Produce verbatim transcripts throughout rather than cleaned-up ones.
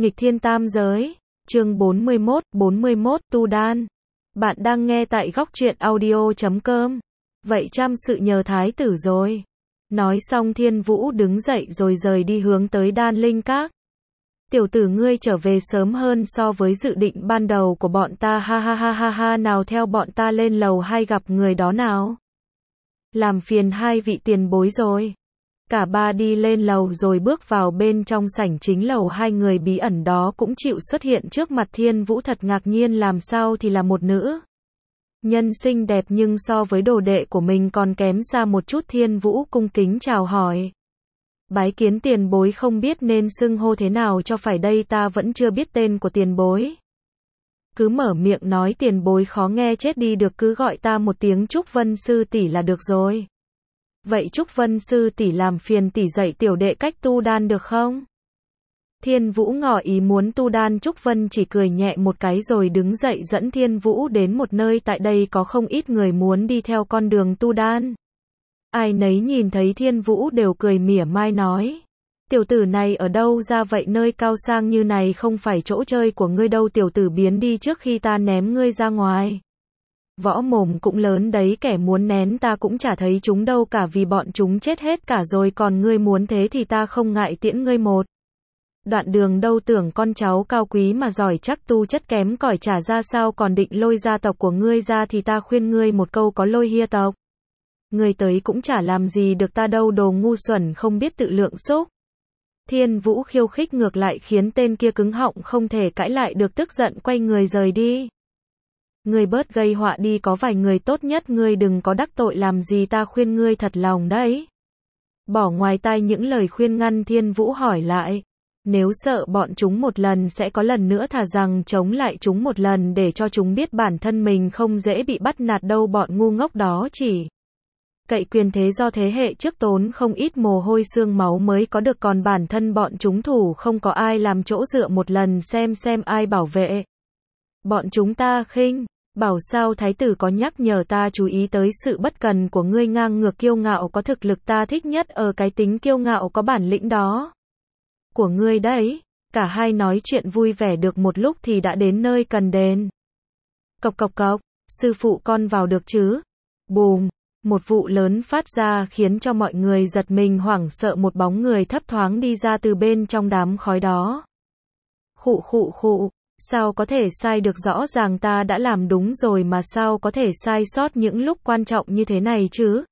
Nghịch thiên tam giới, chương bốn mươi mốt, bốn mươi mốt Tu Đan. Bạn đang nghe tại góc truyện audio chấm com. Vậy trăm sự nhờ thái tử rồi. Nói xong Thiên Vũ đứng dậy rồi rời đi hướng tới Đan Linh Các. Tiểu tử ngươi trở về sớm hơn so với dự định ban đầu của bọn ta, ha ha ha ha ha, nào theo bọn ta lên lầu hai gặp người đó nào. Làm phiền hai vị tiền bối rồi. Cả ba đi lên lầu rồi bước vào bên trong sảnh chính lầu, hai người bí ẩn đó cũng chịu xuất hiện trước mặt Thiên Vũ, thật ngạc nhiên làm sao thì là một nữ nhân xinh đẹp nhưng so với đồ đệ của mình còn kém xa một chút. Thiên Vũ cung kính chào hỏi. Bái kiến tiền bối, không biết nên xưng hô thế nào cho phải đây, ta vẫn chưa biết tên của tiền bối. Cứ mở miệng nói tiền bối khó nghe chết đi được, cứ gọi ta một tiếng Trúc Vân sư tỷ là được rồi. Vậy Trúc Vân sư tỷ làm phiền tỷ dạy tiểu đệ cách tu đan được không? Thiên Vũ ngỏ ý muốn tu đan, Trúc Vân chỉ cười nhẹ một cái rồi đứng dậy dẫn Thiên Vũ đến một nơi tại đây có không ít người muốn đi theo con đường tu đan. Ai nấy nhìn thấy Thiên Vũ đều cười mỉa mai nói: tiểu tử này ở đâu ra vậy, nơi cao sang như này không phải chỗ chơi của ngươi đâu, tiểu tử biến đi trước khi ta ném ngươi ra ngoài. Võ mồm cũng lớn đấy, kẻ muốn nén ta cũng chả thấy chúng đâu cả, vì bọn chúng chết hết cả rồi, còn ngươi muốn thế thì ta không ngại tiễn ngươi một đoạn đường đâu, tưởng con cháu cao quý mà giỏi chắc tu chất kém cỏi trả ra sao, còn định lôi gia tộc của ngươi ra thì ta khuyên ngươi một câu, có lôi hia tộc ngươi tới cũng chả làm gì được ta đâu, đồ ngu xuẩn không biết tự lượng xúc. Thiên Vũ khiêu khích ngược lại khiến tên kia cứng họng không thể cãi lại được, tức giận quay người rời đi. Ngươi bớt gây họa đi, có vài người tốt nhất ngươi đừng có đắc tội làm gì, ta khuyên ngươi thật lòng đấy. Bỏ ngoài tai những lời khuyên ngăn, Thiên Vũ hỏi lại: nếu sợ bọn chúng một lần sẽ có lần nữa, thà rằng chống lại chúng một lần để cho chúng biết bản thân mình không dễ bị bắt nạt đâu, bọn ngu ngốc đó chỉ cậy quyền thế do thế hệ trước tốn không ít mồ hôi xương máu mới có được, còn bản thân bọn chúng thủ không có ai làm chỗ dựa, một lần xem xem ai bảo vệ bọn chúng ta khinh. Bảo sao thái tử có nhắc nhở ta chú ý tới sự bất cần của ngươi, ngang ngược kiêu ngạo có thực lực, ta thích nhất ở cái tính kiêu ngạo có bản lĩnh đó của ngươi đấy. Cả hai nói chuyện vui vẻ được một lúc thì đã đến nơi cần đến. Cộc cộc cộc, sư phụ con vào được chứ? Bùm, một vụ lớn phát ra khiến cho mọi người giật mình hoảng sợ, một bóng người thấp thoáng đi ra từ bên trong đám khói đó. Khụ khụ khụ. Sao có thể sai được, rõ ràng ta đã làm đúng rồi mà sao có thể sai sót những lúc quan trọng như thế này chứ?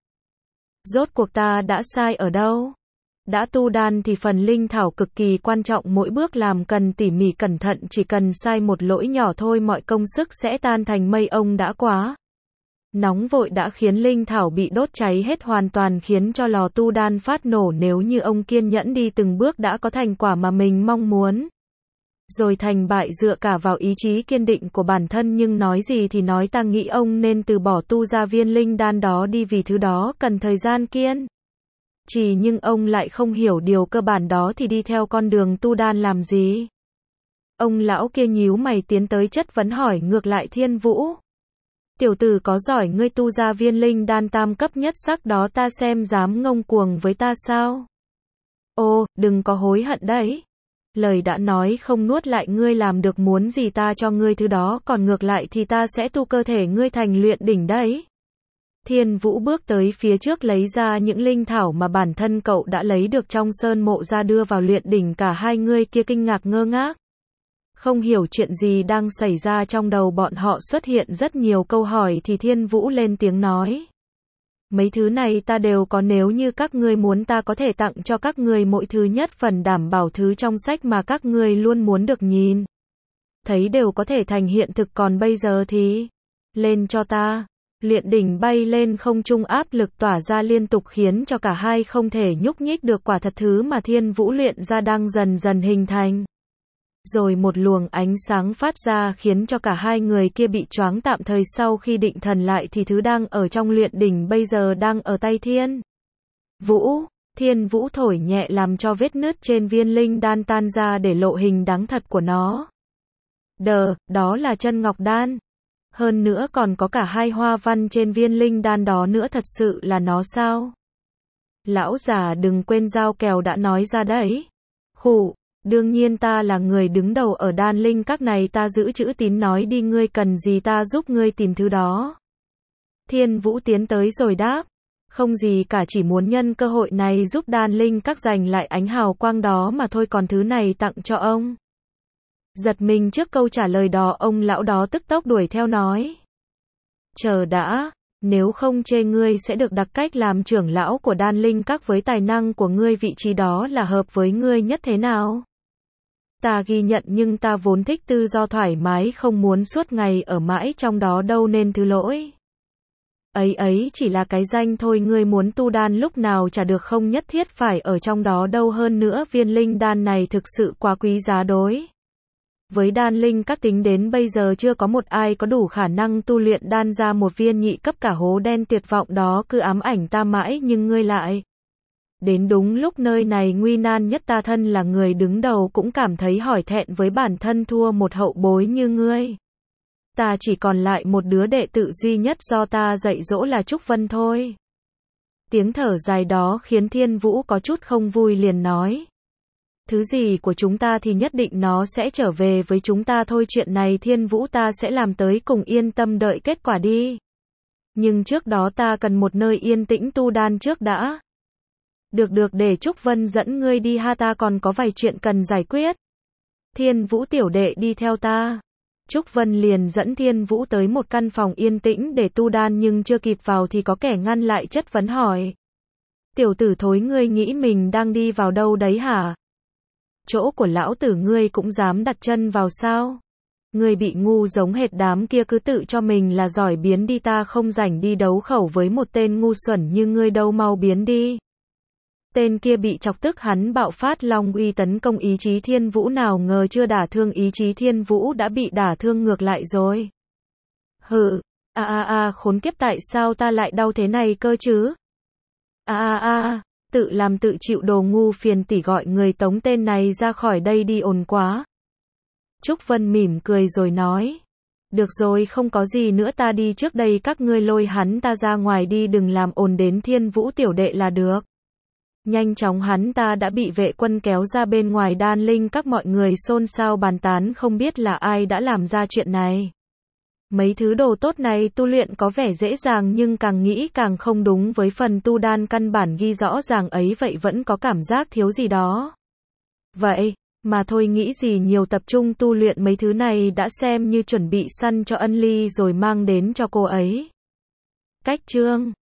Rốt cuộc ta đã sai ở đâu? Đã tu đan thì phần linh thảo cực kỳ quan trọng, mỗi bước làm cần tỉ mỉ cẩn thận, chỉ cần sai một lỗi nhỏ thôi mọi công sức sẽ tan thành mây. Ông đã quá nóng vội đã khiến linh thảo bị đốt cháy hết hoàn toàn, khiến cho lò tu đan phát nổ. Nếu như ông kiên nhẫn đi từng bước đã có thành quả mà mình mong muốn rồi, thành bại dựa cả vào ý chí kiên định của bản thân. Nhưng nói gì thì nói, ta nghĩ ông nên từ bỏ tu ra viên linh đan đó đi, vì thứ đó cần thời gian kiên trì, nhưng ông lại không hiểu điều cơ bản đó thì đi theo con đường tu đan làm gì? Ông lão kia nhíu mày tiến tới chất vấn hỏi ngược lại Thiên Vũ: tiểu tử có giỏi ngươi tu ra viên linh đan tam cấp nhất sắc đó, ta xem dám ngông cuồng với ta sao? Ô, đừng có hối hận đấy. Lời đã nói không nuốt lại, ngươi làm được muốn gì ta cho ngươi thứ đó, còn ngược lại thì ta sẽ tu cơ thể ngươi thành luyện đỉnh đấy. Thiên Vũ bước tới phía trước lấy ra những linh thảo mà bản thân cậu đã lấy được trong sơn mộ ra đưa vào luyện đỉnh. Cả hai người kia kinh ngạc ngơ ngác, không hiểu chuyện gì đang xảy ra, trong đầu bọn họ xuất hiện rất nhiều câu hỏi thì Thiên Vũ lên tiếng nói: mấy thứ này ta đều có, nếu như các ngươi muốn ta có thể tặng cho các ngươi mỗi thứ nhất phần, đảm bảo thứ trong sách mà các ngươi luôn muốn được nhìn thấy đều có thể thành hiện thực, còn bây giờ thì lên cho ta. Luyện đỉnh bay lên không trung, áp lực tỏa ra liên tục khiến cho cả hai không thể nhúc nhích được, quả thật thứ mà Thiên Vũ luyện ra đang dần dần hình thành. Rồi một luồng ánh sáng phát ra khiến cho cả hai người kia bị choáng tạm thời, sau khi định thần lại thì thứ đang ở trong luyện đỉnh bây giờ đang ở tay Thiên Vũ. Thiên Vũ thổi nhẹ làm cho vết nứt trên viên linh đan tan ra để lộ hình dáng thật của nó. Đờ, đó là chân ngọc đan. Hơn nữa còn có cả hai hoa văn trên viên linh đan đó nữa, thật sự là nó sao? Lão già đừng quên dao kèo đã nói ra đấy. Khụ. Đương nhiên ta là người đứng đầu ở đan linh các này, ta giữ chữ tín nói đi, ngươi cần gì ta giúp ngươi tìm thứ đó. Thiên Vũ tiến tới rồi đáp. Không gì cả, chỉ muốn nhân cơ hội này giúp đan linh các giành lại ánh hào quang đó mà thôi, còn thứ này tặng cho ông. Giật mình trước câu trả lời đó, ông lão đó tức tốc đuổi theo nói. Chờ đã, nếu không chê ngươi sẽ được đặc cách làm trưởng lão của đan linh các, với tài năng của ngươi vị trí đó là hợp với ngươi nhất thế nào? Ta ghi nhận, nhưng ta vốn thích tự do thoải mái, không muốn suốt ngày ở mãi trong đó đâu, nên thứ lỗi. Ấy ấy chỉ là cái danh thôi, ngươi muốn tu đan lúc nào chả được, không nhất thiết phải ở trong đó đâu, hơn nữa viên linh đan này thực sự quá quý giá đối. Với đan linh các tính đến bây giờ chưa có một ai có đủ khả năng tu luyện đan ra một viên nhị cấp cả, hố đen tuyệt vọng đó cứ ám ảnh ta mãi, nhưng ngươi lại. Đến đúng lúc nơi này nguy nan nhất, ta thân là người đứng đầu cũng cảm thấy hỏi thẹn với bản thân thua một hậu bối như ngươi. Ta chỉ còn lại một đứa đệ tử duy nhất do ta dạy dỗ là Trúc Vân thôi. Tiếng thở dài đó khiến Thiên Vũ có chút không vui, liền nói. Thứ gì của chúng ta thì nhất định nó sẽ trở về với chúng ta thôi, chuyện này Thiên Vũ ta sẽ làm tới cùng, yên tâm đợi kết quả đi. Nhưng trước đó ta cần một nơi yên tĩnh tu đan trước đã. Được được, để Trúc Vân dẫn ngươi đi ha, ta còn có vài chuyện cần giải quyết. Thiên Vũ tiểu đệ đi theo ta. Trúc Vân liền dẫn Thiên Vũ tới một căn phòng yên tĩnh để tu đan, nhưng chưa kịp vào thì có kẻ ngăn lại, chất vấn hỏi. Tiểu tử thối, ngươi nghĩ mình đang đi vào đâu đấy hả? Chỗ của lão tử ngươi cũng dám đặt chân vào sao? Ngươi bị ngu giống hệt đám kia, cứ tự cho mình là giỏi, biến đi, ta không rảnh đi đấu khẩu với một tên ngu xuẩn như ngươi đâu, mau biến đi. Tên kia bị chọc tức, hắn bạo phát long uy tấn công ý chí Thiên Vũ, nào ngờ chưa đả thương ý chí Thiên Vũ đã bị đả thương ngược lại rồi. Hừ, a a a, khốn kiếp, tại sao ta lại đau thế này cơ chứ? A a a, tự làm tự chịu, đồ ngu, phiền tỷ gọi người tống tên này ra khỏi đây đi, ồn quá. Trúc Vân mỉm cười rồi nói. Được rồi, không có gì nữa, ta đi trước đây, các ngươi lôi hắn ta ra ngoài đi, đừng làm ồn đến Thiên Vũ tiểu đệ là được. Nhanh chóng hắn ta đã bị vệ quân kéo ra bên ngoài đan linh các, mọi người xôn xao bàn tán không biết là ai đã làm ra chuyện này. Mấy thứ đồ tốt này tu luyện có vẻ dễ dàng, nhưng càng nghĩ càng không đúng với phần tu đan căn bản ghi rõ ràng ấy, vậy vẫn có cảm giác thiếu gì đó. Vậy mà thôi, nghĩ gì nhiều, tập trung tu luyện mấy thứ này đã xem như chuẩn bị săn cho Ân Ly rồi mang đến cho cô ấy. Cách chương